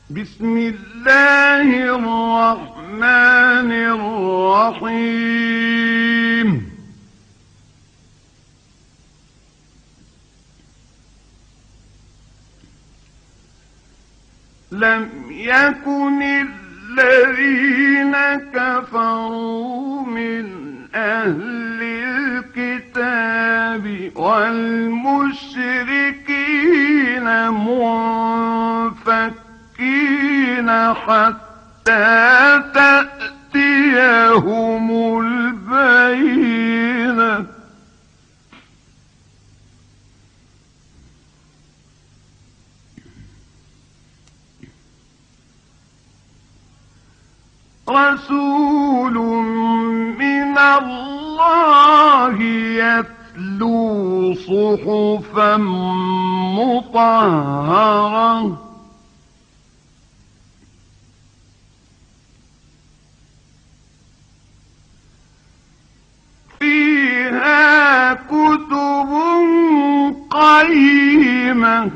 بسم الله الرحمن الرحيم. لم يكن الذين كفروا من أهل الكتاب والمشركين منفكين حتى تأتيهم البينة. رسول من الله يتلو صحفا مطهرة فيها كتب قيمة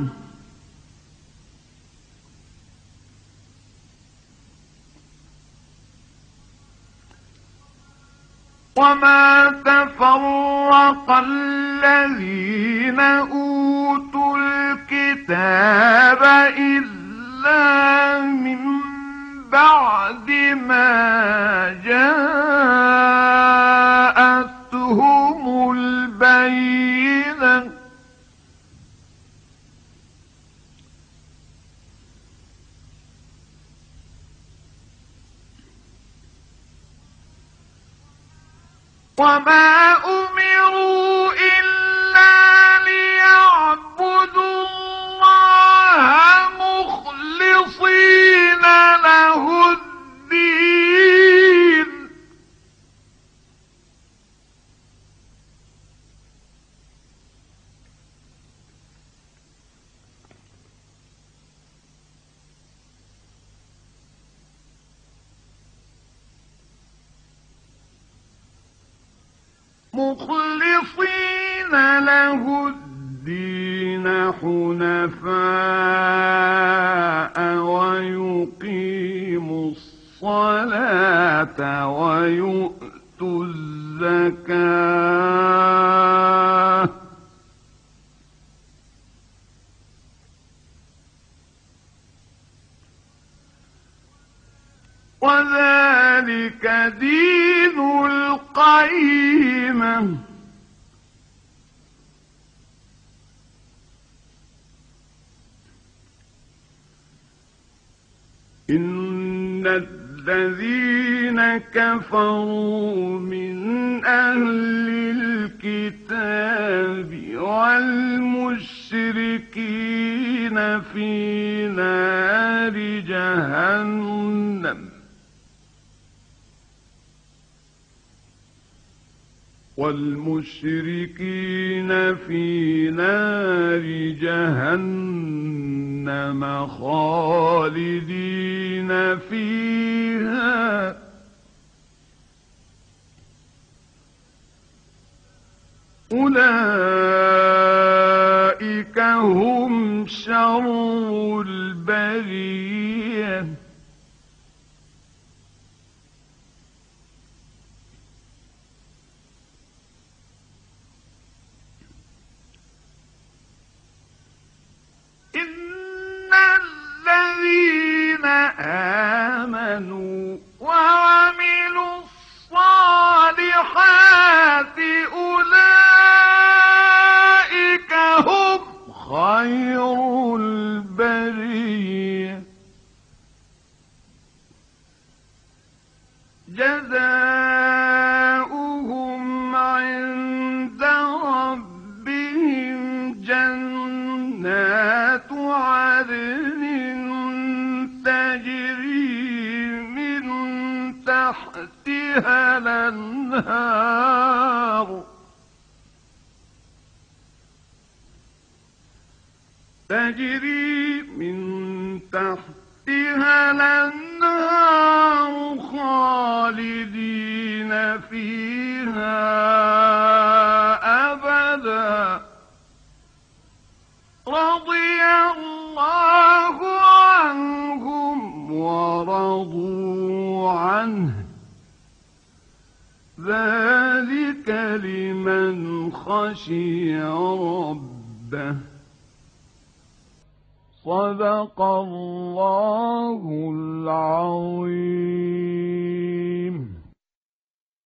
وما تفرق الذين أوتوا الكتاب إلا من بعد ما جاءتهم البينة. وما أمروا إلا ليعبدوا الله مخلصين له الدين حنفاء ويقيموا الصلاة ويؤتوا الزكاة وذلك دين القيمة. إن الذين كفروا من أهل الكتاب والمشركين في نار جهنم خالدين فيها أولئك هم شر البرية. إن الذين آمنوا وعملوا الصالحات أولئك هم خير البرية جزاؤهم عند ربهم جنات عدن تجري من تحتها الأنهار خالدين فيها أبدا رضي الله عنهم ذلك لمن خشي ربه. صدق الله العظيم.